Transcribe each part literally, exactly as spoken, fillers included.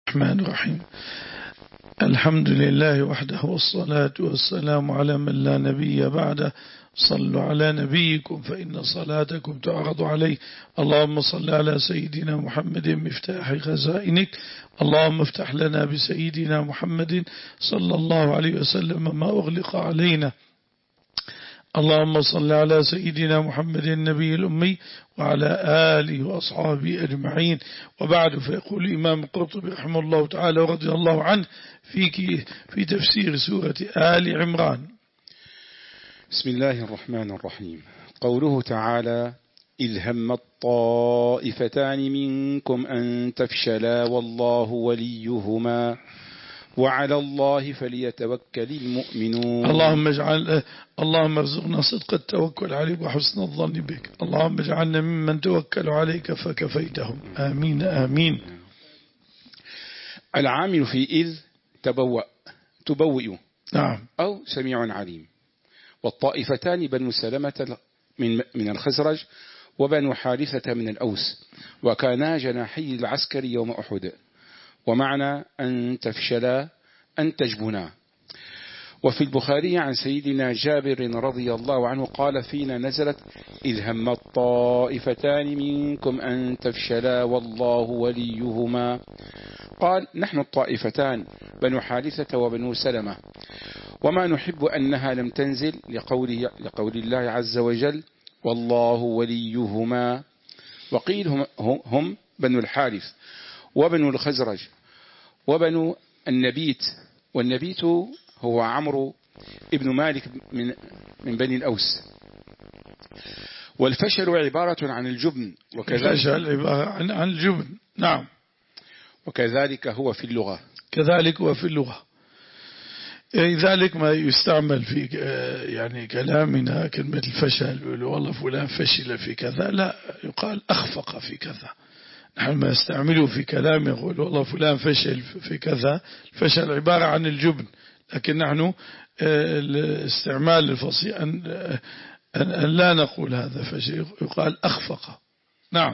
الرحمن الرحيم. الحمد لله وحده والصلاة والسلام على من لا نبي بعده. صلوا على نبيكم فإن صلاتكم تعرض عليه. اللهم صل على سيدنا محمد مفتاح خزائنك. اللهم افتح لنا بسيدنا محمد صلى الله عليه وسلم ما أغلق علينا. اللهم صل على سيدنا محمد النبي الأمي وعلى آله وأصحابه أجمعين. وبعد، فيقول الإمام القرطبي رحمه الله تعالى ورضي الله عنه في في تفسير سورة آل عمران: بسم الله الرحمن الرحيم. قوله تعالى: إذ هم الطائفتان منكم أن تفشلا والله وليهما وعلى الله فليتوكل المؤمنون. اللهم اجعل اللهم ارزقنا صدق التوكل عليك وحسن الظن بك. اللهم اجعلنا ممن توكلوا عليك فكفيتهم. آمين آمين. العامل في إذ تبوأ تبوئ نعم أو سميع عليم. والطائفتان بنو سلمة من من الخزرج وبنو حارثة من الأوس، وكانا جناحي العسكر يوم أحد. ومعنى أن تفشلا أن تجبنا. وفي البخاري عن سيدنا جابر رضي الله عنه قال: فينا نزلت إذ هم الطائفتان منكم أن تفشلا والله وليهما. قال: نحن الطائفتان بنو حارثة وبنو سلمة، وما نحب أنها لم تنزل لقول, لقول الله عز وجل: والله وليهما. وقيل هم, هم بنو الحارث وبنو الخزرج وبنو النبيت. والنبيت هو عمرو ابن مالك من, من بني الأوس. والفشل عبارة عن الجبن، وكذلك عبارة عن, عن الجبن. نعم. وكذلك هو في اللغة كذلك هو في اللغة. لذلك ما يستعمل في يعني كلامنا كلمة الفشل، والله فلان فشل في كذا، لا، يقال أخفق في كذا. نحن ما نستعمله في كلام يقول والله فلان فشل في كذا. الفشل عبارة عن الجبن، لكن نحن الاستعمال الفصيح أن, أن لا نقول هذا فشل، يقال أخفق. نعم.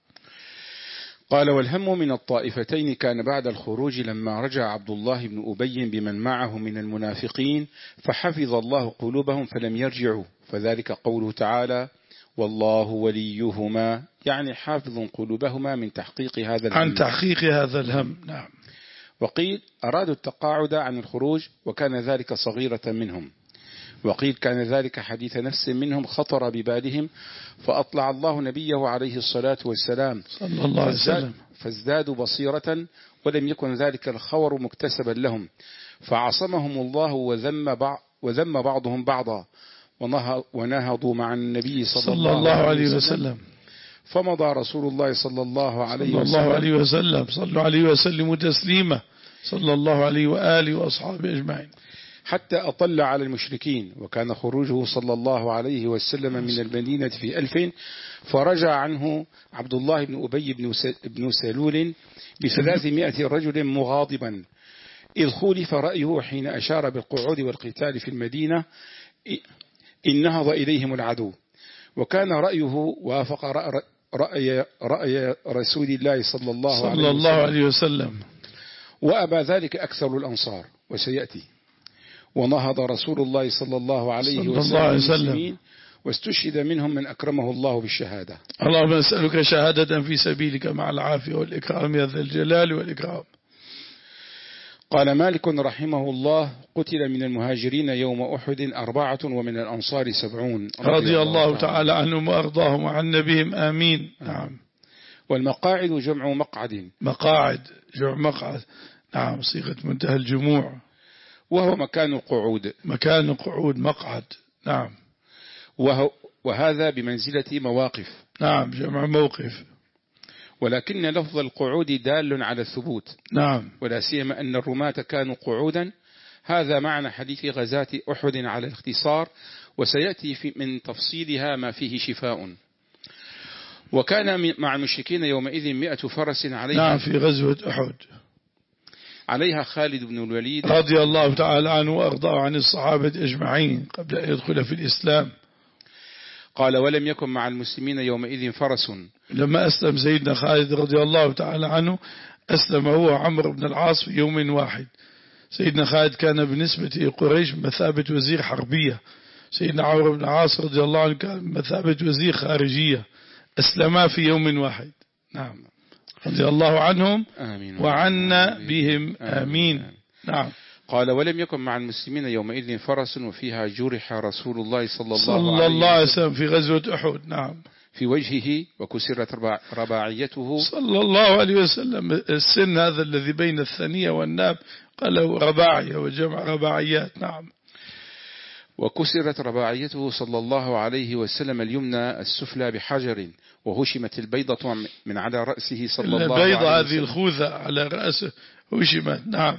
قال: والهم من الطائفتين كان بعد الخروج لما رجع عبد الله بن أبي بمن معه من المنافقين فحفظ الله قلوبهم فلم يرجعوا، فذلك قوله تعالى: والله وليهما، يعني حافظ قلوبهما من تحقيق هذا الهم. عن تحقيق هذا الهم. نعم. وقيل أرادوا التقاعد عن الخروج وكان ذلك صغيرة منهم. وقيل كان ذلك حديث نفس منهم خطر ببالهم فأطلع الله نبيه عليه الصلاة والسلام صلى الله عليه وسلم فازدادوا بصيرة، ولم يكن ذلك الخور مكتسبا لهم، فعصمهم الله وذم, بعض وذم بعضهم بعضا ونهضوا مع النبي صلى, صلى الله عليه وسلم. فمضى رسول الله صلى الله عليه صلى الله عليه وسلم. صلوا عليه وسلموا تسليما صلى الله عليه وآله وأصحابه أجمعين، حتى أطل على المشركين. وكان خروجه صلى الله عليه وسلم من المدينة في ألف، فرجع عنه عبد الله بن أبي بن سلول بثلاثمائة رجل مغاضبا، إذ خولف رأيه حين أشار بالقعود والقتال في المدينة إن نهض إليهم العدو. وكان رأيه وافق رأي, رأي رسول الله صلى الله, صلى عليه, الله وسلم. عليه وسلم، وأبى ذلك أكثر الأنصار، وسيأتي. ونهض رسول الله صلى الله عليه صلى وسلم, الله عليه وسلم واستشهد منهم من أكرمه الله بالشهادة. اللهم نسألك شهادة في سبيلك مع العافية والإكرام يا ذا الجلال والإكرام. قال مالك رحمه الله: قتل من المهاجرين يوم أحد أربعة ومن الأنصار سبعون رضي, رضي الله تعالى عنهم وأرضاهم وعن نبيهم. آمين. نعم. والمقاعد جمع مقعد. مقاعد جمع مقعد. نعم، صيغة منتهى الجموع، وهو مكان القعود. مكان القعود مقعد. نعم. وهو وهذا بمنزلة مواقف. نعم، جمع موقف. ولكن لفظ القعود دال على الثبوت. نعم. ولا سيما أن الرماة كانوا قعودا. هذا معنى حديث غزاة أحد على الاختصار، وسيأتي في من تفصيلها ما فيه شفاء. وكان مع المشركين يومئذ مئة فرس عليها. نعم، في غزوة أحد عليها خالد بن الوليد رضي الله تعالى عنه وأرضاه عن الصحابة أجمعين قبل أن يدخل في الإسلام. قال: ولم يكن مع المسلمين يومئذ فرس. لما أسلم سيدنا خالد رضي الله تعالى عنه أسلم هو عمرو بن العاص في يوم واحد. سيدنا خالد كان بالنسبة لقريش بمثابة وزير حربية، سيدنا عمرو بن العاص رضي الله عنه كان بمثابة وزير خارجية، أسلما في يوم واحد. نعم، رضي الله عنهم آمين وعنا بهم آمين, آمين. نعم. قال ولم يكن مع المسلمين يومئذ فرس وفيها جرح رسول الله صلى الله, صلى الله عليه وسلم في غزوة أحد. نعم، في وجهه وكسرت رباعيته صلى الله عليه وسلم. السن هذا الذي بين الثنية والناب قال له رباعية وجمع رباعيات. نعم، وكسرت رباعيته صلى الله عليه وسلم اليمنى السفلى بحجر، وهشمت البيضة من على رأسه صلى الله عليه وسلم. البيضة هذه الخوذة على رأسه هشمت. نعم،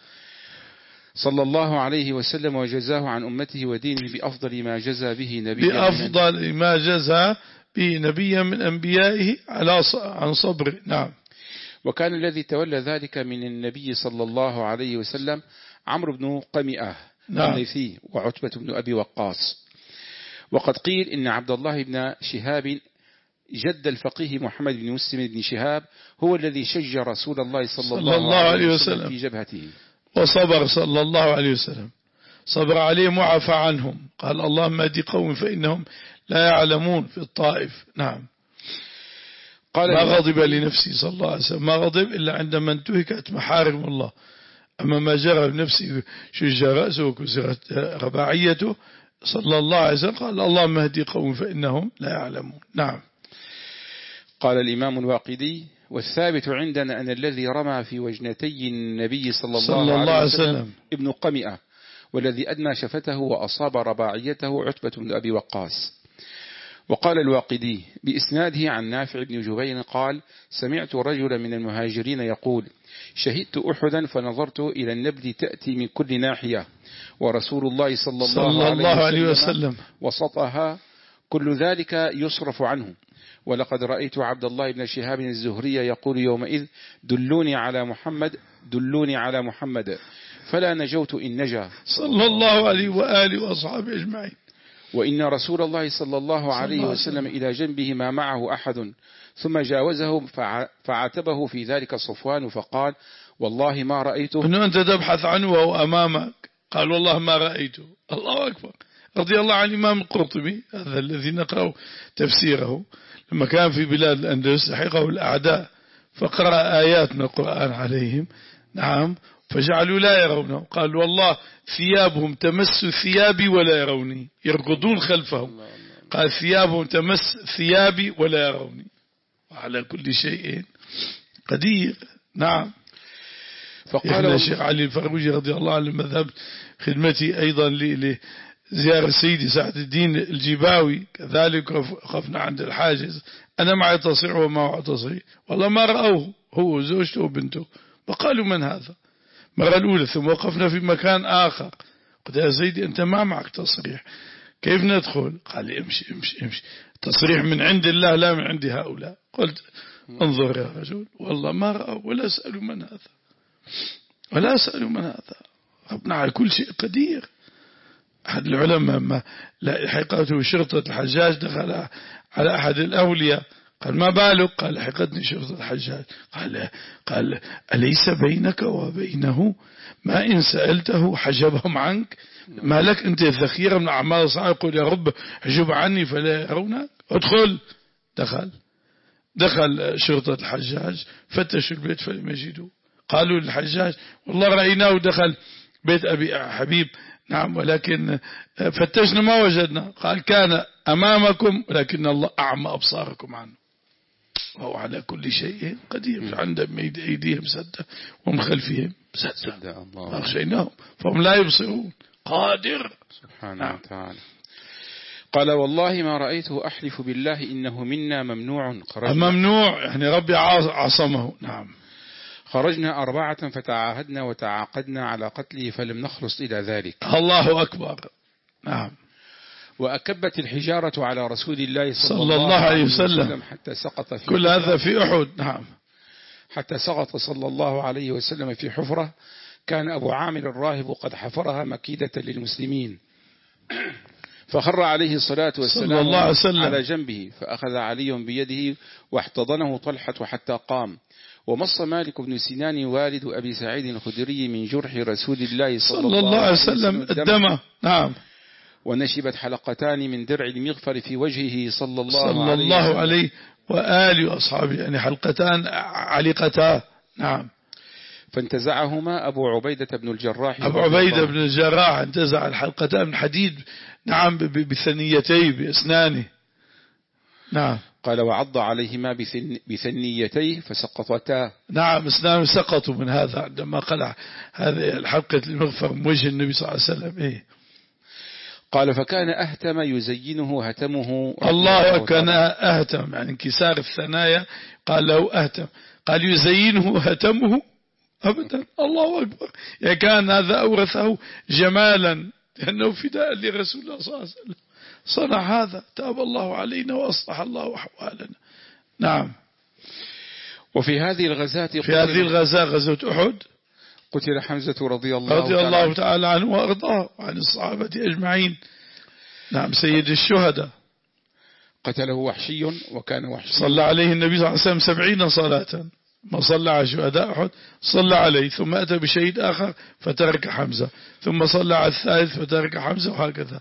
صلى الله عليه وسلم، وجزاه عن أمته ودينه بأفضل ما جزى به نبيا بأفضل ما جزى به نبيا من أنبيائه على عن صبر. نعم. وكان الذي تولى ذلك من النبي صلى الله عليه وسلم عمرو بن قمئة الليثي وعتبة بن أبي وقاص. وقد قيل إن عبد الله بن شهاب جد الفقيه محمد بن مسلم بن شهاب هو الذي شج رسول الله صلى, صلى الله, الله عليه وسلم, وسلم في جبهته، وصبر صلى الله عليه وسلم، صبر عليهم وعفى عنهم. قال اللهم اهد قوم فإنهم لا يعلمون في الطائف. نعم. قال ما غضب لنفسي صلى الله عليه وسلم، ما غضب إلا عندما انتهكت محارم الله. أما ما جرى بنفسه شج رأسه وكسرت رباعيته صلى الله عليه وسلم قال اللهم اهد قوم فإنهم لا يعلمون. نعم. قال الإمام الواقدي والثابت عندنا أن الذي رمى في وجنتي النبي صلى الله, صلى الله عليه وسلم, وسلم ابن قمئة، والذي أدنى شفته وأصاب رباعيته عتبة بن أبي وقاص. وقال الواقدي بإسناده عن نافع بن جبين قال سمعت رجلا من المهاجرين يقول شهدت أحدا فنظرت إلى النبل تأتي من كل ناحية ورسول الله صلى الله, صلى الله عليه وسلم وسطها، كل ذلك يصرف عنه. ولقد رأيت عبد الله بن شهاب الزهري يقول يومئذ دلوني على محمد دلوني على محمد، فلا نجوت إن نجا صلى الله عليه وآله وأصحابه أجمعين. وإن رسول الله صلى الله عليه وسلم إلى جنبه ما معه أحد، ثم جاوزه فعاتبه في ذلك صفوان فقال والله ما رأيته. أنه أنت تبحث عنه وهو أمامك، قال والله ما رأيته. الله أكبر. رضي الله عن الإمام القرطبي هذا الذي نقرأ تفسيره، لما كان في بلاد الأندلس لحقه الأعداء فقرأ آيات من القرآن عليهم. نعم، فجعلوا لا يرونه، قال والله ثيابهم تمس ثيابي ولا يروني، يركضون خلفهم، قال ثيابهم تمس ثيابي ولا يروني، وعلى كل شيء قدير. نعم. فقال الشيخ علي الفروجي رضي الله عنه مذهب خدمتي أيضا لزيارة سيدي سعد الدين الجباوي، كذلك وقفنا عند الحاجز، أنا معي تصريح وما تصريح، والله ما رأوه هو وزوجته وبنته، وقالوا من هذا مرة الأولى. ثم وقفنا في مكان آخر، قلت يا سيدي أنت ما معك تصريح، كيف ندخل؟ قال لي امشي امشي امشي، تصريح من عند الله لا من عند هؤلاء. قلت انظر يا رجل والله ما رأوا ولا سألوا من هذا ولا سألوا من هذا، ربنا على كل شيء قدير. أحد العلماء ما لحقته شرطة الحجاج دخل على أحد الأولياء قال ما بالك؟ قال لحقتني شرطة الحجاج. قال قال أليس بينك وبينه ما إن سألته حجبهم عنك؟ ما لك أنت ذخيرة من أعمال صالحة يقول يا رب حجب عني فلا يرونك. ادخل. دخل دخل شرطة الحجاج فتشوا البيت فلم يجدوا، قالوا للحجاج والله رأيناه دخل بيت أبي حبيب. نعم، ولكن فتشنا ما وجدنا. قال كان أمامكم ولكن الله أعمى أبصاركم عنه وهو على كل شيء قدير. عندهم أيديهم سدة ومن خلفهم سدة أغشيناهم فهم لا يبصرون. قادر سبحانه وتعالى. قال والله ما رأيته أحلف بالله إنه منا ممنوع. ممنوع يعني ربي عصمه. نعم. خرجنا أربعة فتعاهدنا وتعاقدنا على قتله فلم نخلص إلى ذلك. الله أكبر. نعم. وأكبت الحجارة على رسول الله صلى, صلى الله عليه وسلم حتى سقط في كل هذا في أحد. نعم. حتى سقط صلى الله عليه وسلم في حفرة كان أبو عامر الراهب قد حفرها مكيدة للمسلمين، فخر عليه الصلاة والسلام على جنبه، فأخذ علي بيده واحتضنه طلحة حتى قام، ومص مالك بن سنان والد أبي سعيد الخدري من جرح رسول الله صلى, صلى الله عليه وسلم الدم. نعم. ونشبت حلقتان من درع المغفر في وجهه صلى الله, صلى عليه, الله عليه وآله وأصحابه، يعني حلقتان علقتا. نعم. فانتزعهما أبو عبيدة بن الجراح أبو عبيدة بن الجراح انتزع الحلقتان من حديد، نعم، بثنيتيه بأسنانه. نعم. قال وعض عليهما بثنيتيه فسقطتا. نعم، أسنانه سقطوا من هذا عندما قلع هذه الحلقة المغفر من وجه النبي صلى الله عليه وسلم. إيه؟ قال فكان أهتم يزينه هتمه. الله كان أهتم، يعني انكسار الثنايا قال له أهتم، قال يزينه هتمه أبدا. الله أكبر. يعني كان هذا أورثه جمالا لأنه فداء لرسول الله صلى الله عليه وسلم، صنع هذا. تاب الله علينا وأصلح الله أحوالنا. نعم. وفي هذه الغزاة في هذه الغزاة غزوة أحد قتل حمزة رضي الله, رضي الله تعالى عنه وأرضاه وعن الصحابة أجمعين. نعم، سيد الشهداء. قتله وحشي وكان وحشي صلى عليه النبي صلى الله عليه وسلم سبعين صلاة، ما صلى على شهداء أحد صلى عليه، ثم أتى بشهيد آخر فترك حمزة، ثم صلى على الثالث فترك حمزة، وهكذا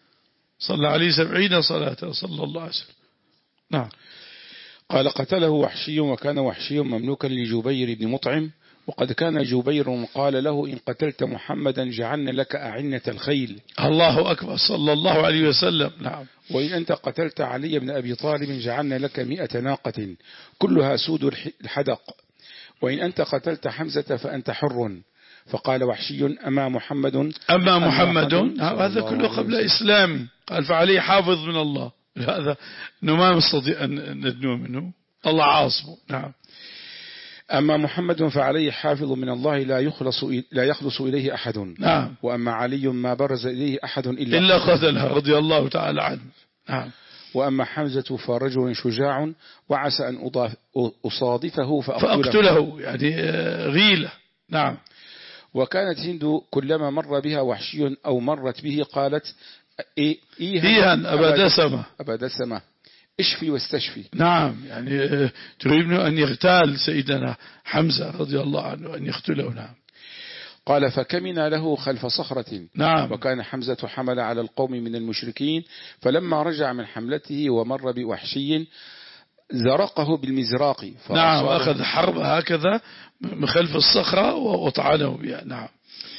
صلى عليه سبعين صلاة صلى الله عليه وسلم. نعم. قال قتله وحشي وكان وحشي مملوكا لجبير بن مطعم، وقد كان جبير قال له إن قتلت محمدا جعلنا لك أعنة الخيل. الله أكبر صلى الله عليه وسلم. نعم. وإن أنت قتلت علي بن أبي طالب جعلنا لك مئة ناقة كلها سود الحدق، وإن أنت قتلت حمزة فأنت حر. فقال وحشي أما محمد أما محمد هذا كله قبل إسلامي. قال فعليه حافظ من الله، هذا أنه ما نستطيع أن ندنو منه، الله عاصمه. نعم. أما محمد فعليه حافظ من الله لا يخلص لا يخلص إليه أحد. نعم. وأما علي ما برز إليه أحد إلا, إلا قتلها رضي الله تعالى عنه. نعم. وأما حمزة فرجل شجاع وعسى أن أصادفه فأقتله, فأقتله يعني غيلة. نعم. وكانت هند كلما مر بها وحشي أو مرت به قالت إيه إيهن أبا دسمة أبا دسمة اشفي واستشفي. نعم، يعني تريد أن يغتال سيدنا حمزة رضي الله عنه أن يقتله. نعم. قال فكمن له خلف صخرة. نعم. وكان حمزة حمل على القوم من المشركين، فلما رجع من حملته ومر بوحشي زرقه بالمزراق. نعم، أخذ حرب هكذا من خلف الصخرة وطعنه بها. نعم.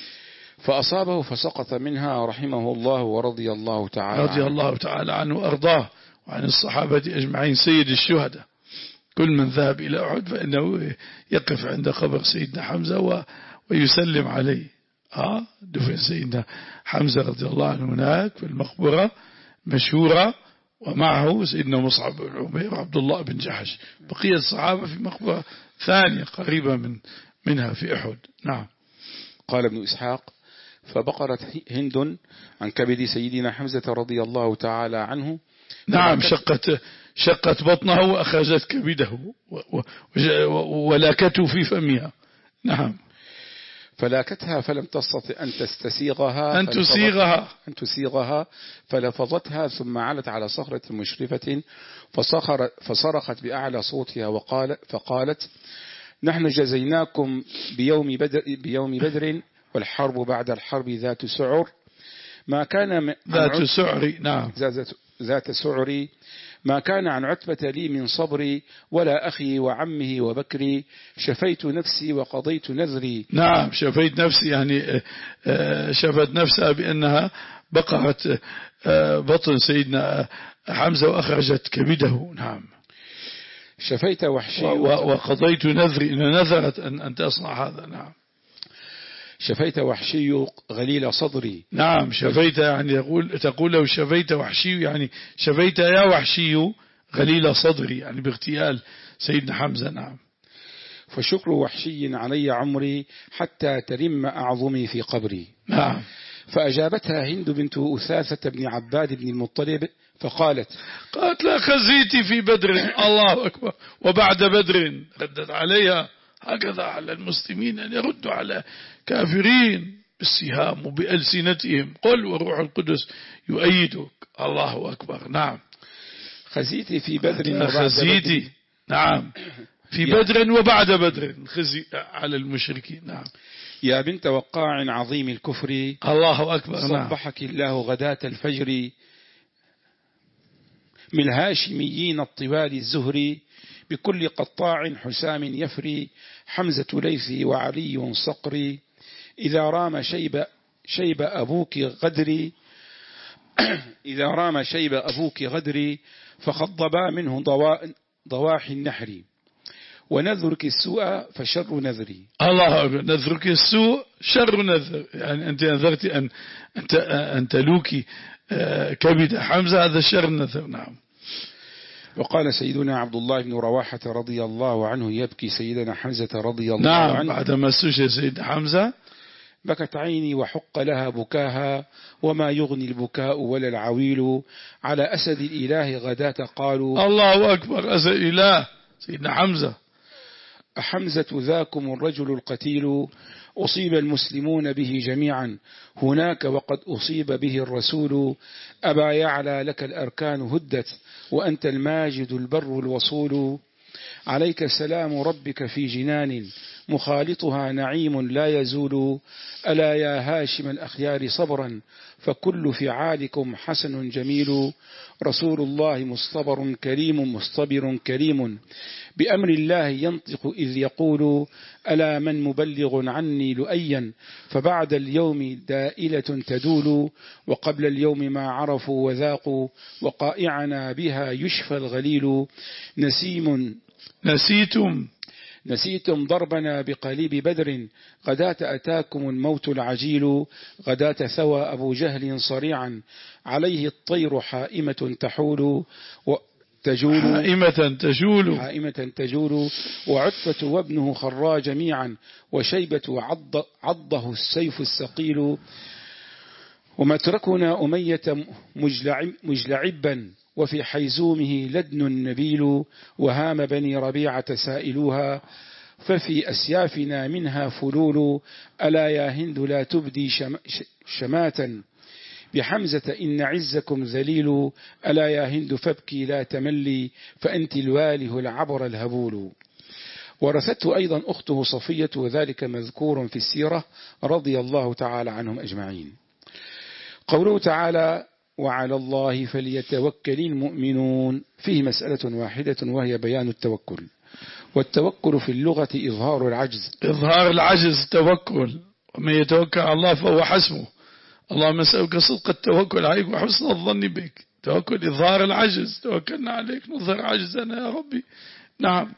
فأصابه فسقط منها رحمه الله ورضي الله تعالى رضي الله تعالى عنه وأرضاه وعن الصحابة أجمعين. سيد الشهداء، كل من ذهب إلى أحد فإنه يقف عند قبر سيدنا حمزة و ويسلم عليه. آه دفن سيدنا حمزة رضي الله عنه هناك في المقبرة مشهورة، ومعه سيدنا مصعب بن عمير وعبد الله بن جحش، بقية الصحابة في مقبرة ثانية قريبة من منها في أحد. نعم. قال ابن إسحاق فبقرت هند عن كبد سيدنا حمزة رضي الله تعالى عنه. نعم، شقت شقت بطنه وأخرجت كبده ولاكته في فمها. نعم. فلاكتها فلم تستطع أن تستسيغها أن تسيغها أن تسيغها فلفظتها، ثم علت على صخرة مشرفة فصخر فصرخت بأعلى صوتها وقال فقالت نحن جزيناكم بيوم بدر بيوم بدر والحرب بعد الحرب ذات سعر ما كان ذات سعر. نعم. ذات سعر ما كان عن عتبة لي من صبري ولا أخي وعمه وبكري شفيت نفسي وقضيت نذري. نعم، شفيت نفسي يعني شفت نفسها بأنها بقرت بطن سيدنا حمزة وأخرجت كبده. نعم. شفيت وحشي وقضيت نذري، إن نذرت أن تصنع هذا. نعم. شفيت وحشي غليل صدري. نعم، شفيت يعني يقول تقول له شفيت وحشي يعني شفيت يا وحشي غليل صدري، يعني باغتيال سيدنا حمزة. نعم. فشكر وحشي علي عمري حتى ترم أعظمي في قبري. نعم. فأجابتها هند بنت أثاثة بن عباد بن المطلب فقالت قالت لا خزيتي في بدر. الله أكبر. وبعد بدر ردت عليها هكذا على المسلمين أن يردوا على كافرين بالسهام وبألسنتهم، قل وروح القدس يؤيدك. الله أكبر. نعم. خزيتي في بدر خزيتي. نعم. في بدر وبعد بدر الخزي على المشركين. نعم. يا بنت وقاع عظيم الكفر الله أكبر. صبحك الله غداة الفجر من الهاشميين الطوال الزهري بكل قطاع حسام يفري حمزة ليثي وعلي صقري إذا رام شيب شيب أبوك غدري إذا رام شيب أبوك غدري فخضبا منه ضواحي النحر ونذرك السوء فشر نذري. الله أكبر. نذرك السوء شر نذر، يعني أنت نذرت أن أنت أن تلوكي كبد حمزة، هذا شر نذر. نعم. وقال سيدنا عبد الله بن رواحة رضي الله عنه يبكي سيدنا حمزة رضي الله نعم عنه بعدما استشهد سيدنا حمزة: بكت عيني وحق لها بكاها وما يغني البكاء ولا العويل على أسد الإله غداة قالوا. الله أكبر. أسد الإله سيدنا حمزة. أحمزة ذاكم الرجل القتيل أصيب المسلمون به جميعا هناك وقد أصيب به الرسول أبا يعلى لك الأركان هدت وأنت الماجد البر الوصول عليك سلام ربك في جنان مخالطها نعيم لا يزول ألا يا هاشم الأخيار صبرا فكل فعالكم حسن جميل رسول الله مصطبر كريم مصطبر كريم بأمر الله ينطق إذ يقول ألا من مبلغ عني لؤيا فبعد اليوم دائلة تدول وقبل اليوم ما عرفوا وذاقوا وقائعنا بها يشفى الغليل نسيم نسيتم نسيتم ضربنا بقليب بدر غداة أتاكم الموت العجيل غداة ثوى أبو جهل صريعا عليه الطير حائمة تحول وتجول حائمة تجول حائمة تجول وعتبة وابنه خرا جميعا وشيبة عض عضه السيف الثقيل ومتركنا أمية مجلعب مجلعبا وفي حيزومه لدن نبيل وهام بني ربيعة سائلوها ففي أسيافنا منها فلول ألا يا هند لا تبدي شم شماتا بحمزة إن عزكم ذليل ألا يا هند فابكي لا تملي فأنت الواله العبر الهبول. ورثته أيضا أخته صفية وذلك مذكور في السيرة رضي الله تعالى عنهم أجمعين. قوله تعالى وعلى الله فليتوكل المؤمنون فيه مسألة واحدة وهي بيان التوكل. والتوكل في اللغة إظهار العجز. إظهار العجز توكل، ومن يتوكل على الله فهو حسبه. اللهم نسألك صدق التوكل عليك وحسن الظن بك. توكل إظهار العجز، توكلنا عليك نظهر عجزنا يا ربي. نعم.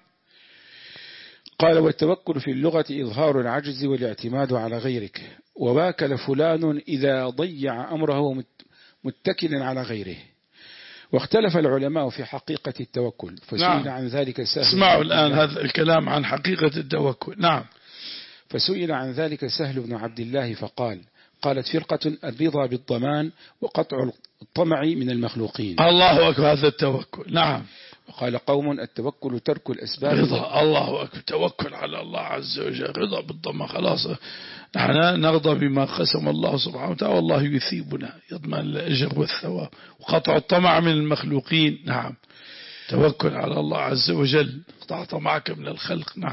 قال والتوكل في اللغة إظهار العجز والاعتماد على غيرك. وواكل فلان إذا ضيع أمره متكلا على غيره. واختلف العلماء في حقيقة التوكل فسئل نعم. عن ذلك سهل. اسمعوا الآن هذا الكلام عن حقيقة التوكل. نعم. فسئل عن ذلك سهل بن عبد الله فقال قالت فرقة الرضا بالضمان وقطع الطمع من المخلوقين. الله أكبر. هذا التوكل. نعم. وقال قوم التوكل ترك الأسباب. رضا. الله أكبر. توكل على الله عز وجل. رضا بالضمان. خلاص نحن نرضى بما قسم الله سبحانه وتعالى والله يثيبنا يضمن الأجر والثواب. وقطع الطمع من المخلوقين. نعم. توكل على الله عز وجل. قطع طمعك من الخلق. نعم.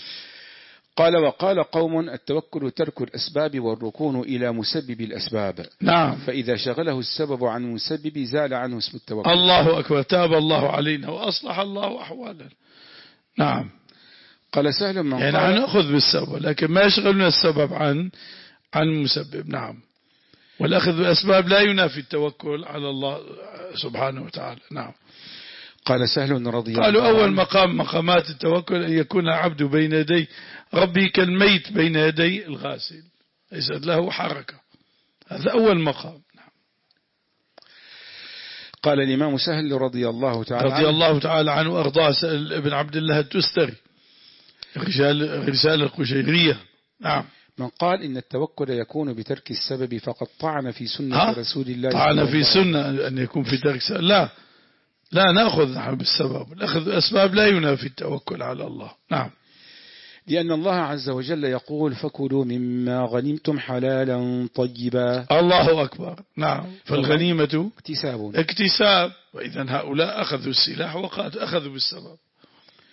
قال وقال قوم التوكل ترك الأسباب والركون إلى مسبب الأسباب. نعم. فإذا شغله السبب عن مسبب زال عنه اسم التوكل. الله أكبر. تاب الله علينا وأصلح الله أحوالنا. نعم. قال سهل من يعني قال نأخذ بالسبب لكن ما يشغلنا السبب عن عن مسبب. نعم. والأخذ بالأسباب لا ينافي التوكل على الله سبحانه وتعالى. نعم. قال سهل رضي الله قالوا عنه أول مقام مقامات التوكل أن يكون العبد بين يدي ربي كالميت بين يدي الغاسل ليس له حركة. هذا أول مقام. نعم. قال الإمام سهل رضي الله تعالى رضي الله تعالى عنه وأرضاه ابن عبد الله التستري رجال رسالة القشيرية. نعم. من قال إن التوكل يكون بترك السبب فقد طعن في سنة رسول الله. طعن في سنة أن يكون في ترك السبب. لا لا نأخذ نحن بالسبب. الأخذ بالأسباب لا ينافي التوكل على الله. نعم. لأن الله عز وجل يقول فكلوا مما غنمتم حلالا طيبا. الله أكبر. نعم. فالغنيمة اكتساب اكتساب. وإذا هؤلاء أخذوا السلاح وقد أخذوا بالسبب.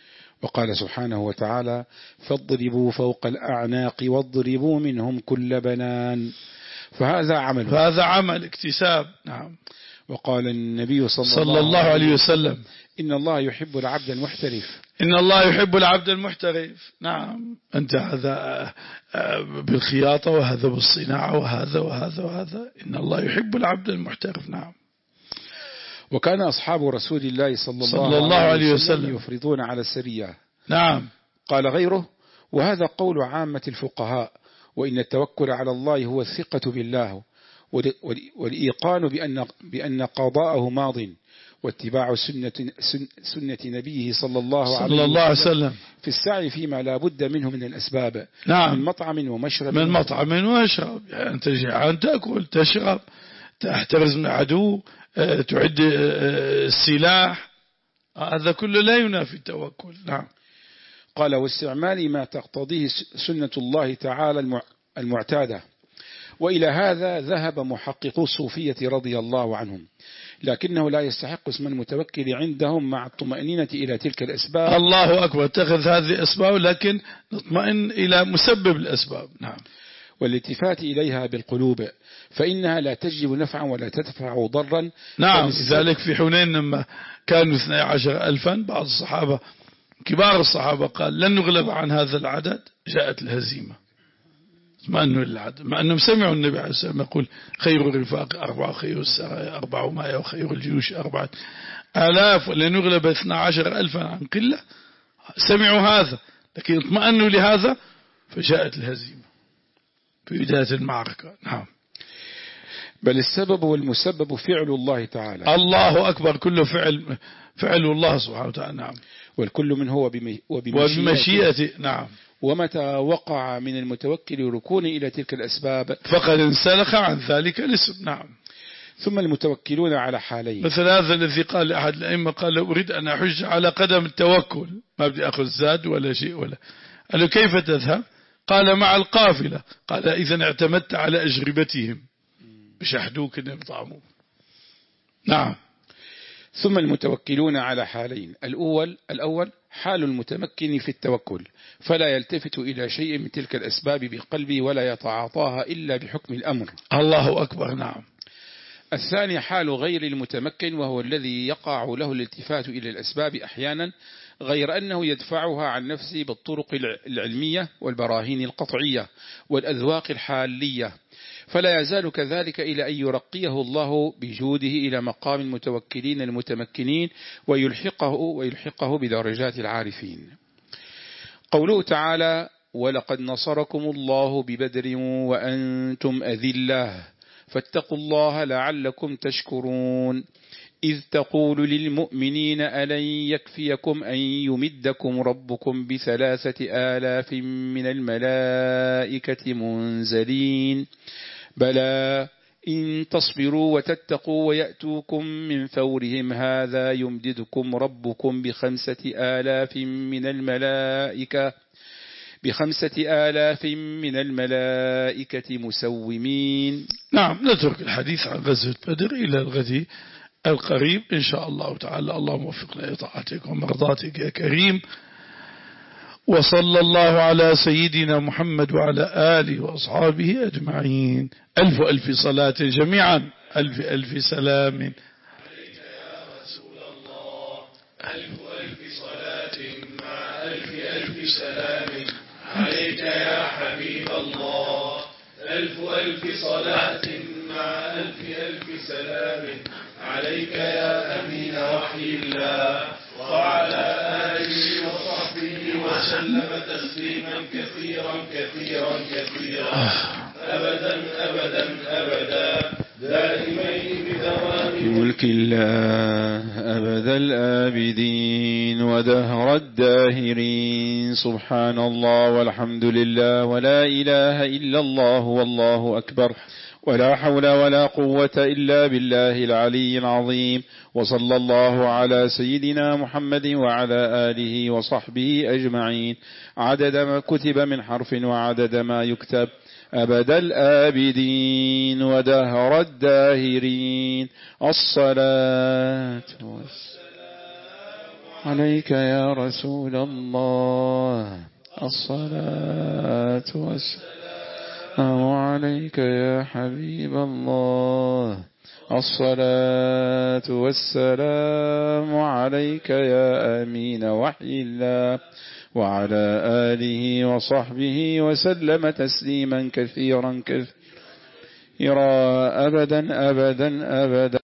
وقال سبحانه وتعالى فاضربوا فوق الأعناق واضربوا منهم كل بنان، فهذا عمل فهذا عمل اكتساب. نعم. وقال النبي صلى, صلى الله عليه وسلم إن الله يحب العبد المحترف. إن الله يحب العبد المحترف. نعم. أنت هذا بالخياطة وهذا بالصناعة وهذا وهذا وهذا. إن الله يحب العبد المحترف. نعم. وكان أصحاب رسول الله صلى الله, صلى الله عليه وسلم يفرضون على السرية. نعم. قال غيره وهذا قول عامة الفقهاء، وإن التوكل على الله هو الثقة بالله والإيقان بأن, بأن قضاءه ماض، واتباع سنة, سنة نبيه صلى الله عليه وسلم في السعي فيما لا بد منه من الأسباب. نعم. من مطعم ومشرب. من مطعم ومشرب، يعني أنت جعان تأكل تشرب، تحترز من عدو، تعد السلاح، هذا كله لا ينافي التوكل. نعم. قال واستعمال ما تقتضيه سنة الله تعالى المعتادة. وإلى هذا ذهب محققو الصوفية رضي الله عنهم، لكنه لا يستحق اسم المتوكل عندهم مع الطمأنينة إلى تلك الأسباب. الله أكبر، اتخذ هذه الأسباب لكن نطمئن إلى مسبب الأسباب. نعم. والالتفات إليها بالقلوب، فإنها لا تجلب نفعا ولا تدفع ضرا. نعم. لذلك في حنين لما كانوا اثني عشر ألفا، بعض الصحابة كبار الصحابة قال لن نغلب عن هذا العدد، جاءت الهزيمة. ما أنه العدد، ما أنهم سمعوا النبي عليه الصلاة والسلام يقول خير الرفاق أربعة، خير السرايا أربعة مائة، وخير الجيوش أربعة آلاف، ولن نغلب اثني عشر ألفا عن قلة. سمعوا هذا لكن اطمأنوا لهذا، فجاءت الهزيمة في بداية المعركة. نعم. بل السبب والمسبب فعل الله تعالى. الله أكبر، كله فعل فعل الله سبحانه وتعالى. نعم. والكل من هو وبمشيئته. نعم. ومتى وقع من المتوكل ركون إلى تلك الأسباب فقد انسلخ عن ذلك الاسم. نعم. ثم المتوكلون على حالين، مثل هذا الذي قال لأحد الأئمة قال أريد أن أحج على قدم التوكل، ما بدي أخذ زاد ولا شيء ولا. قال له كيف تذهب؟ قال مع القافلة. قال إذا اعتمدت على أجربتهم، بشحدوك إنهم طعموا. نعم. ثم المتوكلون على حالين، الأول الأول حال المتمكن في التوكل، فلا يلتفت إلى شيء من تلك الأسباب بقلبه ولا يتعاطاها إلا بحكم الأمر. الله أكبر. نعم. الثاني حال غير المتمكن، وهو الذي يقع له الالتفات إلى الأسباب أحيانا، غير أنه يدفعها عن نفسه بالطرق العلمية والبراهين القطعية والأذواق الحالية، فلا يزال كذلك إلى أن يرقيه الله بجوده إلى مقام المتوكلين المتمكنين ويلحقه, ويلحقه بدرجات العارفين. قوله تعالى ولقد نصركم الله ببدر وأنتم أذلة فاتقوا الله لعلكم تشكرون إذ تقول للمؤمنين ألن يكفيكم أن يمدكم ربكم بثلاثة آلاف من الملائكة منزلين بلى إن تصبروا وتتقوا ويأتوكم من فورهم هذا يمددكم ربكم بخمسة آلاف من الملائكة بخمسة آلاف من الملائكة مسومين. نعم. نترك الحديث عن غزوة بدر إلى الغد القريب إن شاء الله تعالى. اللهم وفقنا لطاعتك ومرضاتك يا كريم. وصلى الله على سيدنا محمد وعلى آله وأصحابه أجمعين. ألف ألف صلاة جميعا. ألف ألف سلام عليك يا رسول الله. ألف ألف صلاة مع ألف ألف سلام عليك يا حبيب الله. ألف ألف صلاة مع ألف ألف سلام عليك يا أمين وحي الله وعلى آله وصحبه وسلم تسليما كثيرا كثيرا كثيرا أبدا أبدا أبدا دائمين بدوام ملك الله أبد الآبدين ودهر الداهرين. سبحان الله والحمد لله ولا إله إلا الله والله أكبر ولا حول ولا قوة إلا بالله العلي العظيم. وصلى الله على سيدنا محمد وعلى آله وصحبه أجمعين عدد ما كتب من حرف وعدد ما يكتب أبد الآبدين ودهر الداهرين. الصلاة والسلام عليك يا رسول الله. الصلاة والسلام عليك يا حبيب الله. الصلاة والسلام عليك يا أمين وحي الله، وعلى آله وصحبه وسلم تسليما كثيرا كثيرا أبدا أبدا أبدا.